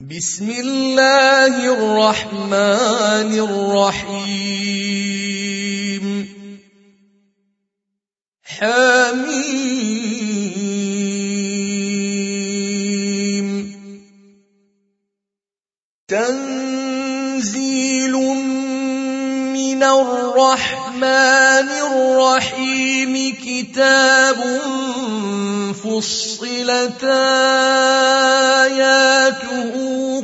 بسم الله الرحمن الرحيم حميم تنزيل من الرحمن الرحيم كتاب فصلت آياته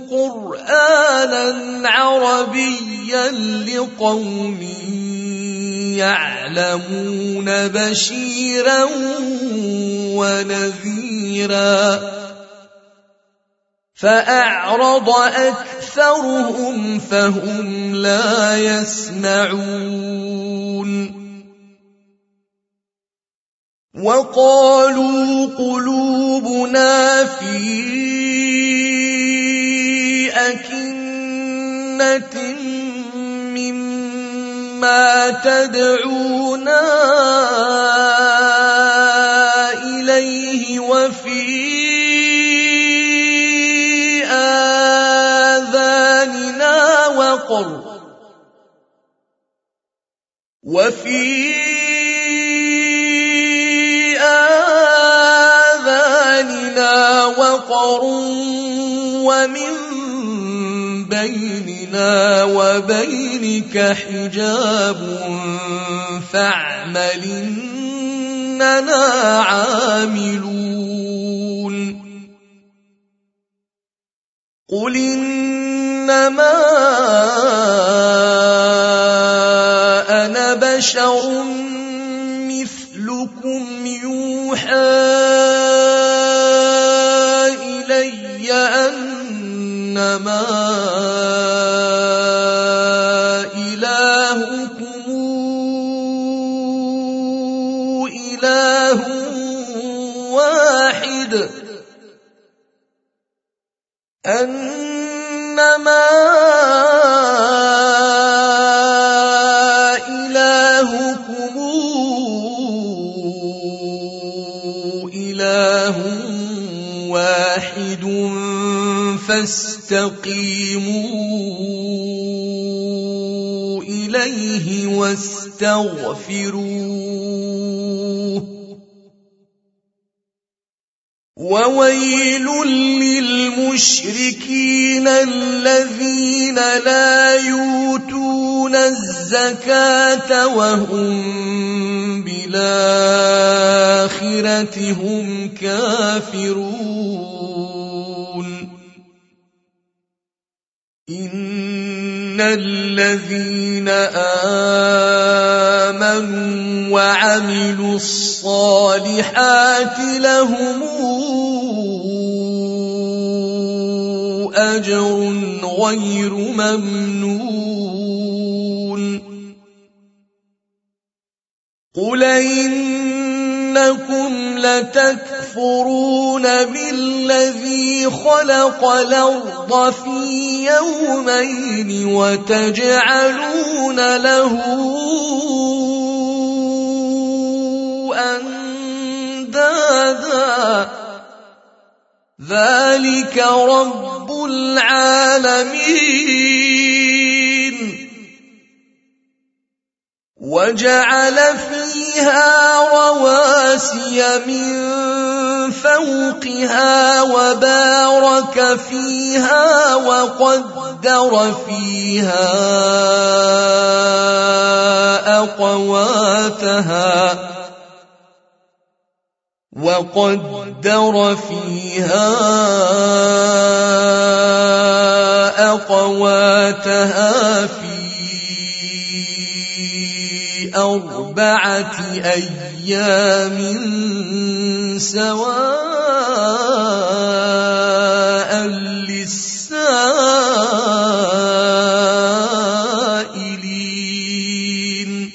قرآنا عربيا لقوم يعلمون بشيرا ونذيرا فأعرض أكثرهم فهم لا يسمعون وقالوا قلوبنا في أكنة مما تدعونا إليه وفي آذاننا وقر ومن بيننا وبينك حجاب فاعمل إننا عاملون قل إنما أنا بشر مثلكم يوحى إلي أنما إلهكم إله واحد أنما إلهكم إله واحد فاستقيموا إليه واستغفروه وويل للمشركين الذين لا يؤتون الزكاة وهم بالآخرة هم كافرون إن الذين آمنوا وعملوا الصالحات لهم أجر غير ممنون قل إنكم لتكفرون بالذي خلق الأرض في يومين وتجعلون له أندادا ذلك رب العالمين وجعل فيها رواسي من فوقها وبارك فيها وقدر فيها أقواتها في 4 أيام سواء للسائلين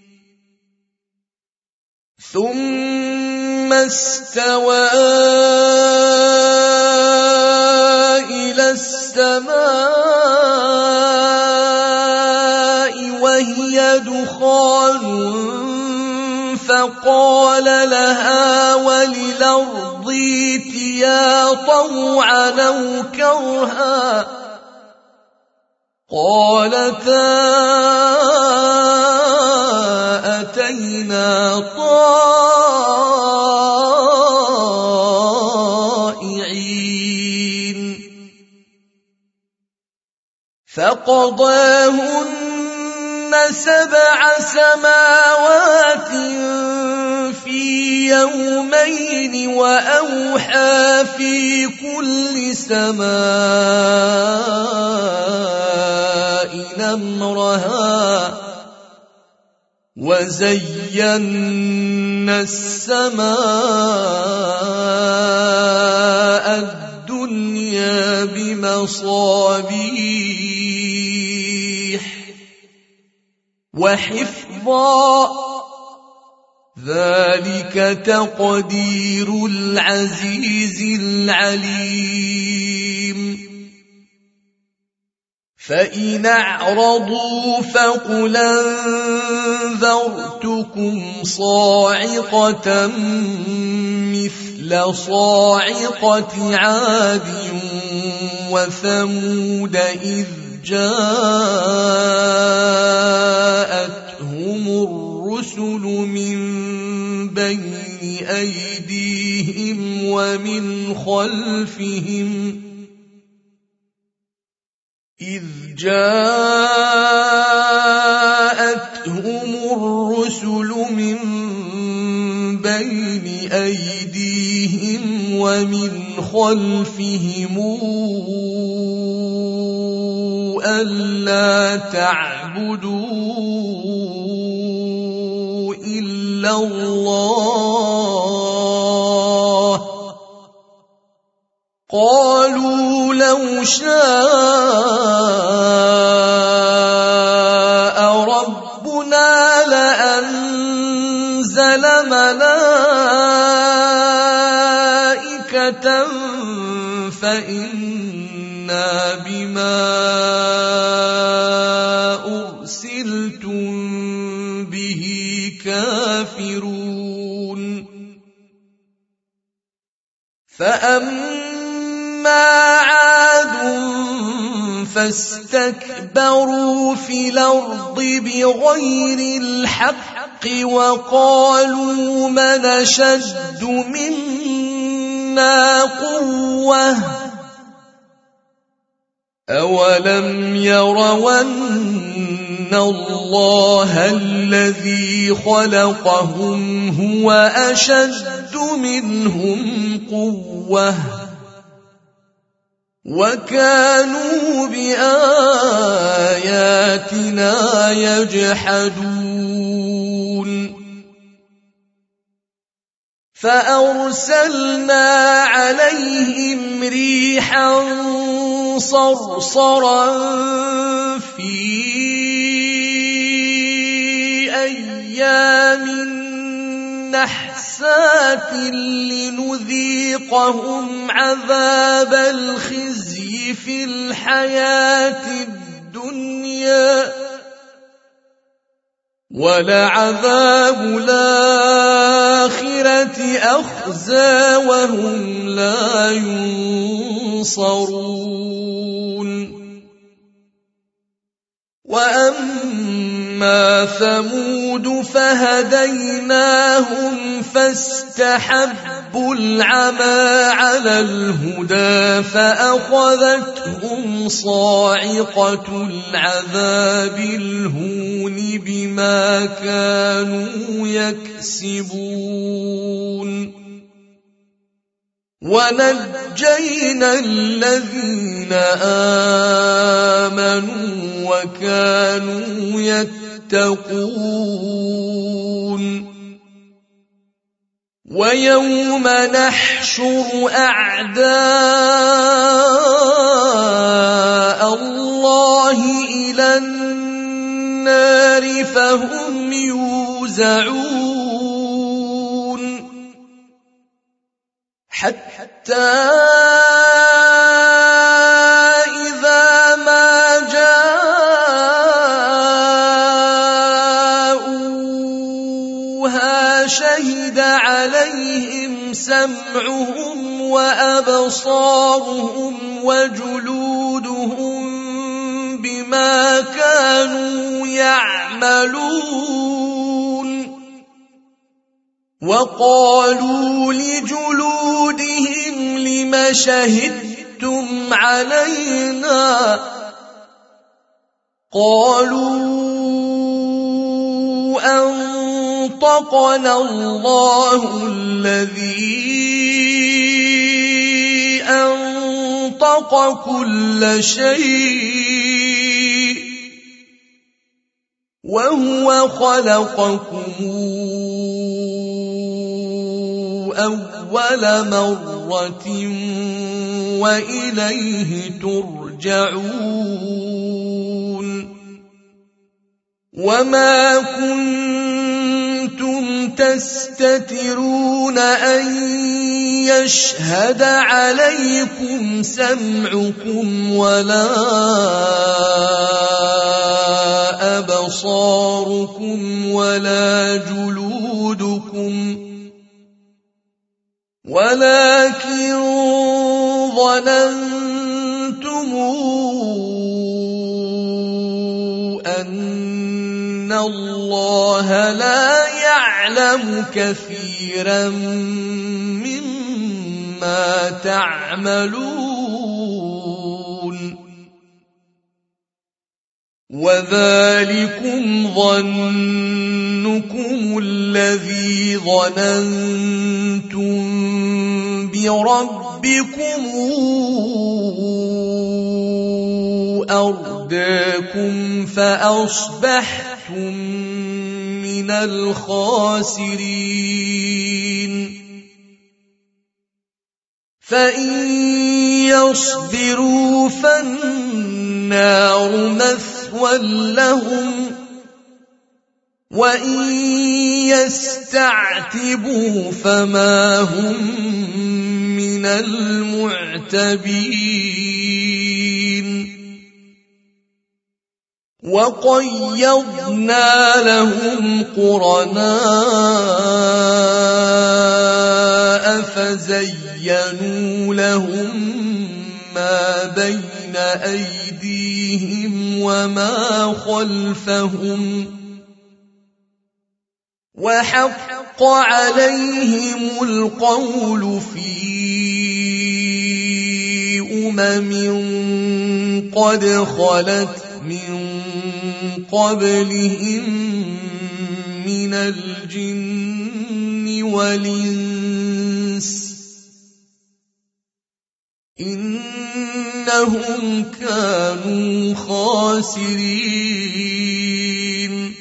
ثم استوى إلى السماء وهي دخان فقال لها وللأرض ائتيا طوعا أو كرها أمرها قالتا أتينا طائعين فقضاهن 7 سماوات في يومين وأوحى في كل سماء أمرها وزينا السماء الدنيا بمصابيح وحفظا ذلك تقدير العزيز العليم فإن أعرضوا فقل أنذرتكم صاعقة مثل صاعقة عاد وثمود إذ جاءتهم الرسل من بين أيديهم ومن خلفهم ألا تعبدوا إلا الله قالوا لو شاء ربنا لأنزل ملائكة فإنا بما أرسلتم به كافرون فأما عاد فاستكبروا في الأرض بغير الحق وقالوا من أشد منا قوة أولم يروا أن الله الذي خلقهم هو أشد منهم قوة وكانوا بآياتنا يجحدون فأرسلنا عليهم ريحا صرصرا في أيام نحسات لنذيقهم عذاب الخزي في الحياة الدنيا ولعذاب الآخرة أخزى وهم لا ينصرون وأما ثمود فهديناهم فاستحبوا العمى على الهدى فأخذتهم صاعقة العذاب الهون بما كانوا يكسبون ونجينا الذين آمنوا وكانوا يتقون ويوم نحشر أعداء الله إلى النار فهم يوزعون حتى إذا ما جاءوها شهد عليهم سمعهم وأبصارهم وجلودهم يعملون وقالوا لجلودهم لم شهدتم علينا قالوا أنطقنا الله الذي أنطق كل شيء وهو خلقكم أول مرة وإليه ترجعون وما كنتم تستترون أن يشهد عليكم سمعكم ولا أبصاركم ولا جلودكم ولكن ظننتم أن الله لا يعلم كثيرا مما تعملون وذلكم ظنكم الذي ظننتم بربكم أرداكم فأصبحتم من الخاسرين فإن يصبروا فالنار مثوى لهم وإن يستعتبوا فما هم من المعتبين وقيضنا لهم قرناء فزينوا لهم ما بين أيديهم وما خلفهم وحق عليهم القول في قد خلت من قبلهم من الجن والإنس إنهم كانوا خاسرين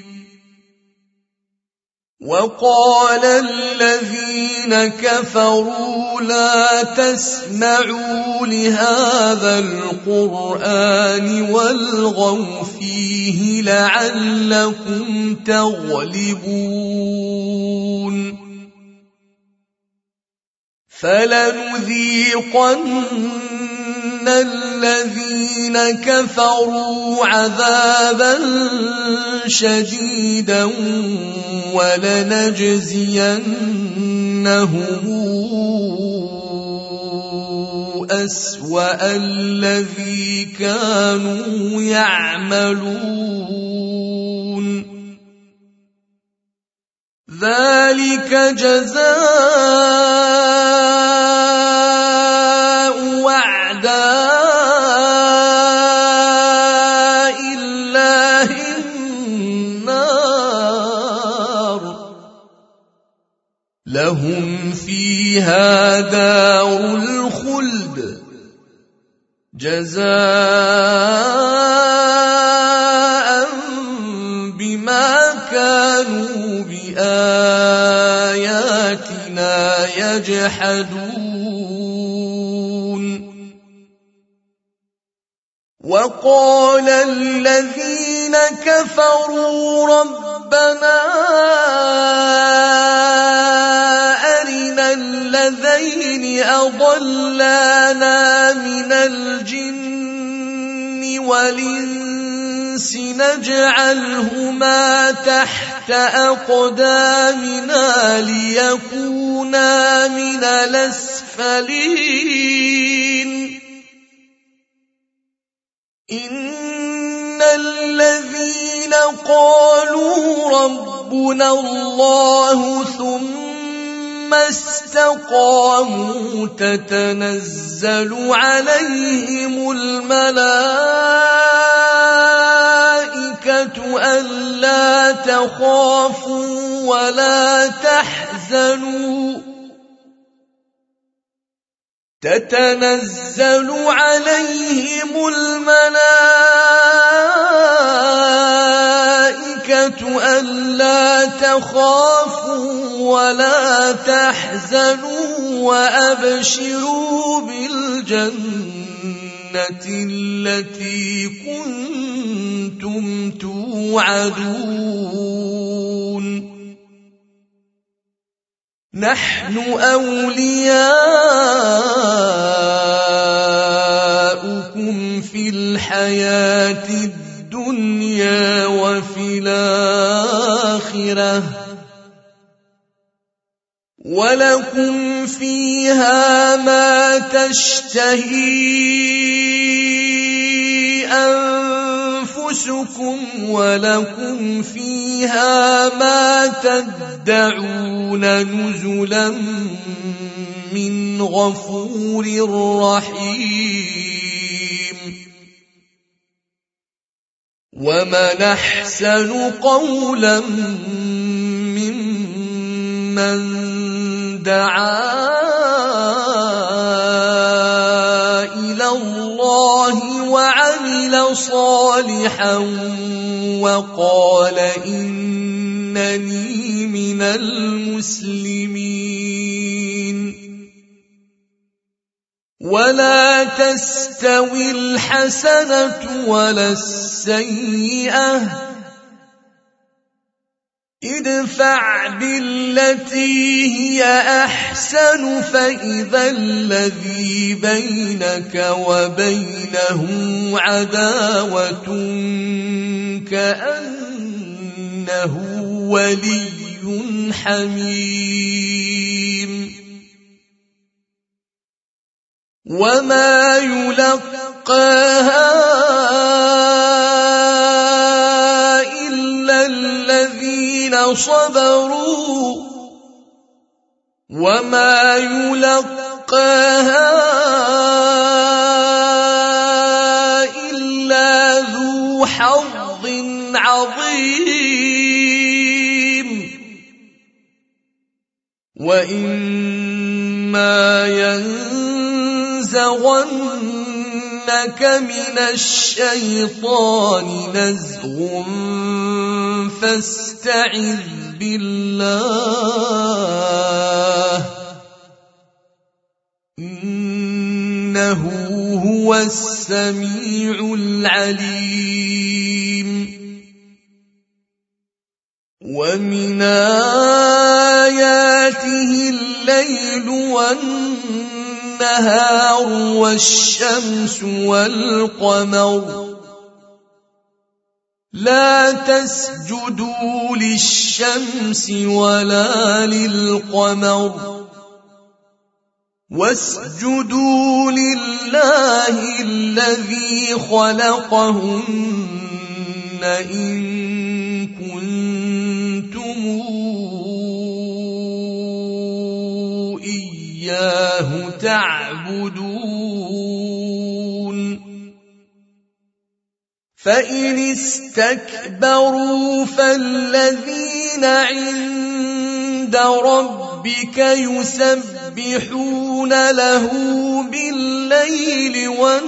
وقال الذين كفروا لا تسمعوا لهذا القرآن والغوا فيه لعلكم تغلبون فلنذيقن الذين كفروا عذابا شديدا ولنجزينهم أسوأ الذي كانوا يعملون ذلك جزاء أعداء الله النار لهم فيها دار الخلد جزاء بما كانوا بآياتنا يجحدون وقال الذين كفروا ربنا أرنا الذين أضلانا من الجن والإنس نجعلهما تحت أقدامنا ليكونا من الأسفلين إنهما الذين قالوا ربنا الله ثم استقاموا تتنزل عليهم الملائكة ألا تخافوا ولا تحزنوا تتنزل عليهم الملائكة ألا تخافوا ولا تحزنوا وأبشروا بالجنة التي كنتم توعدون نحن أولياؤكم في الحياة الدنيا وفي الآخرة ولكم فيها ما تشتهي أنفسكم ولكم فيها ما تدعون نزلا من غفور رحيم ومن أحسن قولا ممن دعا إلى الله وعمل صالحا وقال إنني من المسلمين ولا تستوي الحسنة ولا السيئة ادفع بالتي هي أحسن فإذا الذي بينك وبينه عداوة كأنه ولي حميم وما يلقاها إلا الذين صبروا وما يلقاها إلا ذو حظ عظيم وإما ينزغنك من الشيطان نزغ فاستعذ بالله إنه هو السميع العليم ومن آياته الليل والنهار والشمس والقمر لا تسجدوا للشمس ولا للقمر واسجدوا لله الذي خلقهن إن كنتم إياه تعبدون فإن استكبروا فالذين عند ربك يسبحون له بالليل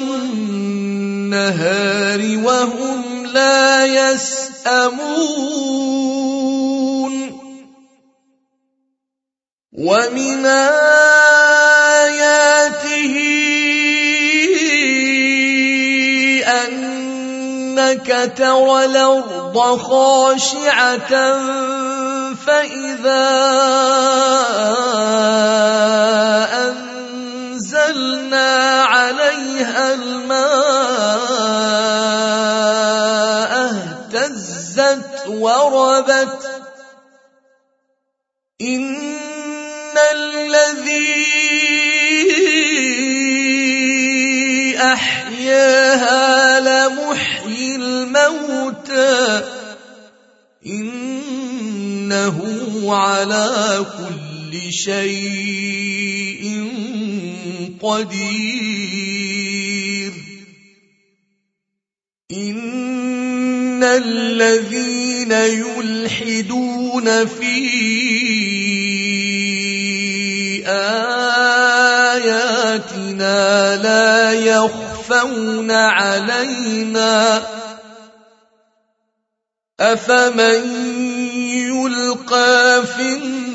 والنهار وهم لا يسأمون ومن آياته أنك ترى الأرض خاشعة فإذا أنزلنا عليها الماء اهتزت وربت إن الذي أحياها لمحيي الموتى الموتى إنه على كل شيء قدير إن الذين يلحدون في آياتنا لا يخفون علينا أفمن يلقى في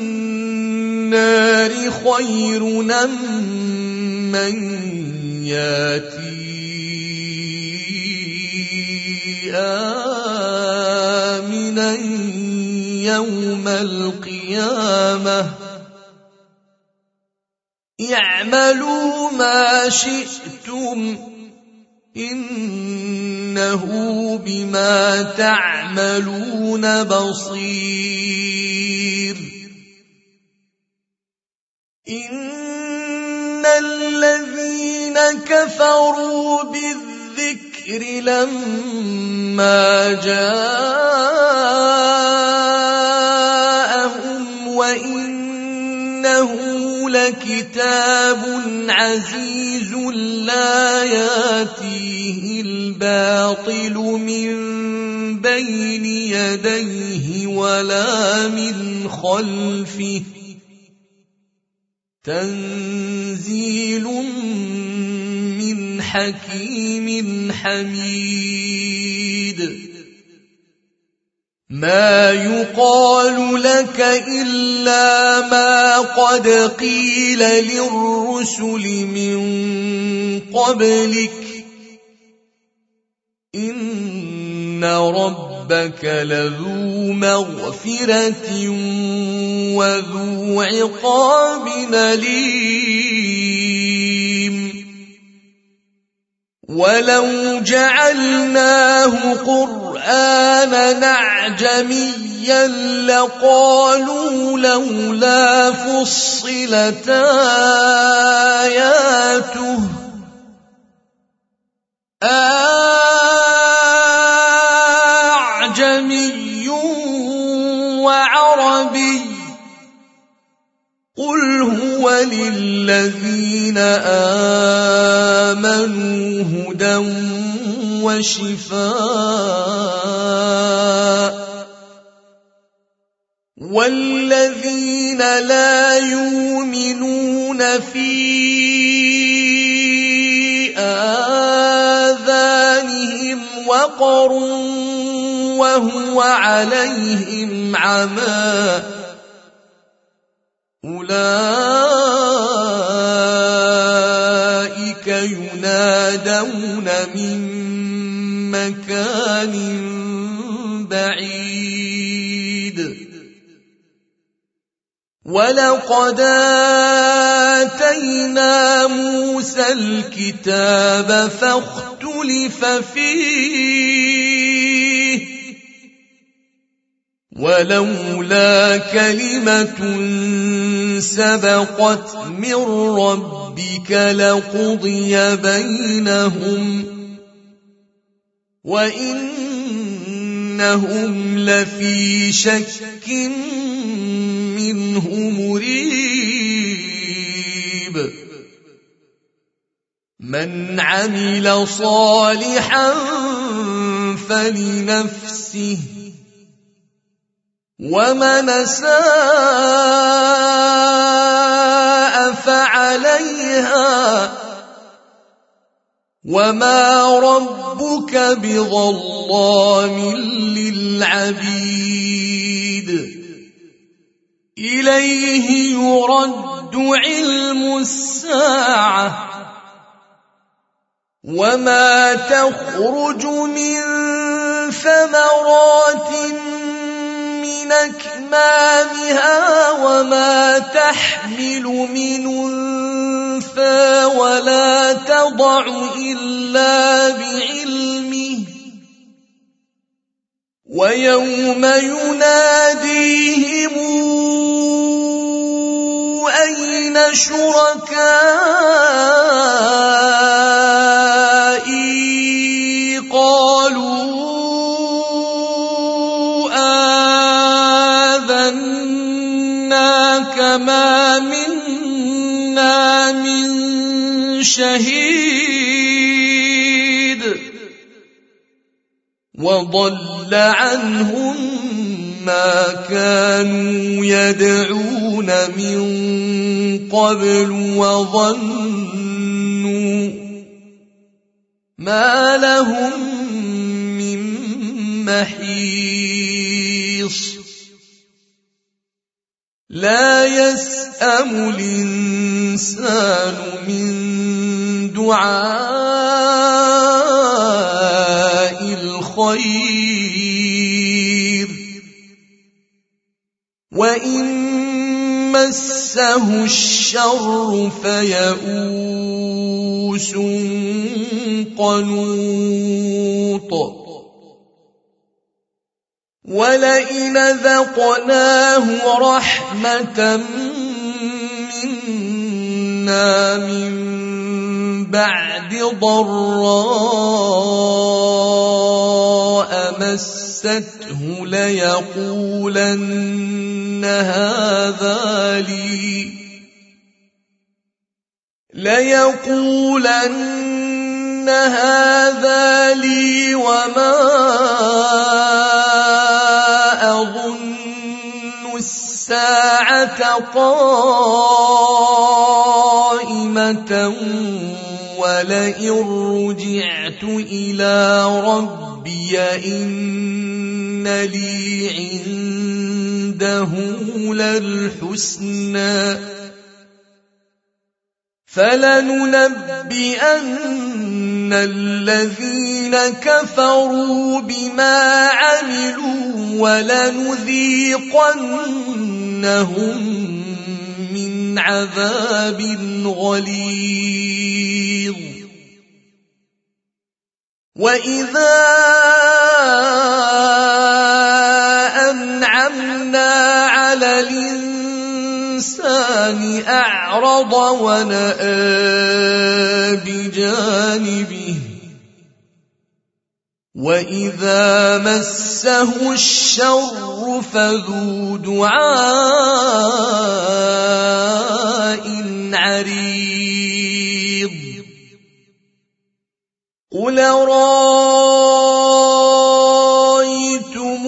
النار خير أم من ياتي آمنا يوم القيامة اعملوا ما شئتم إنه بما تعملون بصير إن الذين كفروا بالذكر لما جاءهم وإنه لكتاب عزيز لا ياتيه الباطل من بين يديه ولا من خلفه تنزيل من حكيم حميد ما يقال لك إلا ما قد قيل للرسل من قبلك إن ربك لذو مغفرة وذو عقاب أليم ولو جعلناه قرآنا أعجميا لقالوا لولا فصلت آياته أعجمي وعربي قل هو للذين آمنوا هدى وشفاء والذين لا يؤمنون في آذانهم وقر وهو عليهم عمى أولئك ينادون من مكان بعيد ولقد آتينا موسى الكتاب فاختلف فيه ولولا كلمة سبقت من ربك لقضي بينهم وإنهم لفي شك منه مريب من عمل صالحا فلنفسه ومن أساء فعليها وما ربك بظلام للعبيد إليه يرد علم الساعة وما تخرج من ثمرات من أكمامها وما تحمل من أنثى ولا تضع إلا بعلمه ويوم يناديهم أين شركائي قالوا فما منا من شهيد وضل عنهم ما كانوا يدعون من قبل وظنوا ما لهم من محيص لا يسأم الإنسان من دعاء الخير وإن مسه الشر فيئوس قنوط ولئن ذقناه رحمة منا من بعد ضراء مسته ليقولن هذا لي وما أظن الساعة قائمة ولئن رجعت إلى ربي إن لي عنده للحسنى فلننبئن الذين كفروا بما عملوا ولنذيقنهم من عذاب غليظ وإذا أنعمنا على الإنسان أعرض ونأى بجانبه وإذا مسه الشر فذو دعاء عريض قل رأيتم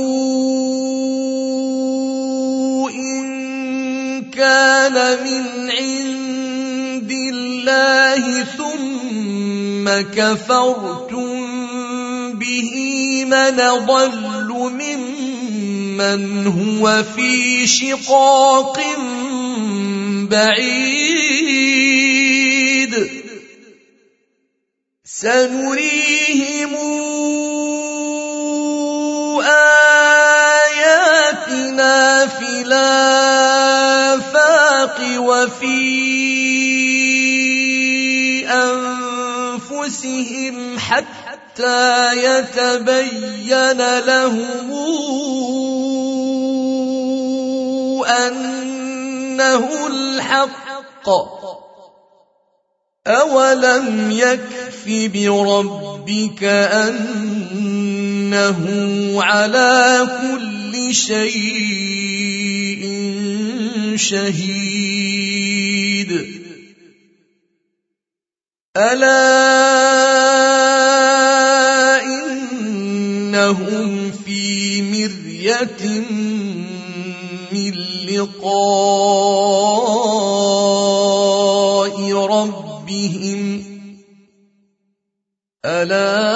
إن كان من عند الله ثم كفرتم به من ضل ممن هو في شقاق بعيد سنريهم آياتنا في الآفاق وفي أنفسهم حتى يتبين لهم أنه الحق أولم يكف بربك أنه على كل شيء شهيد ألا إنهم في مرية من لقاء ربهم ألا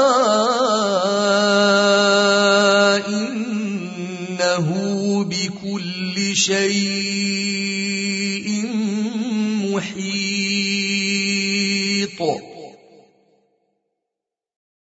إنه بكل شيء محيط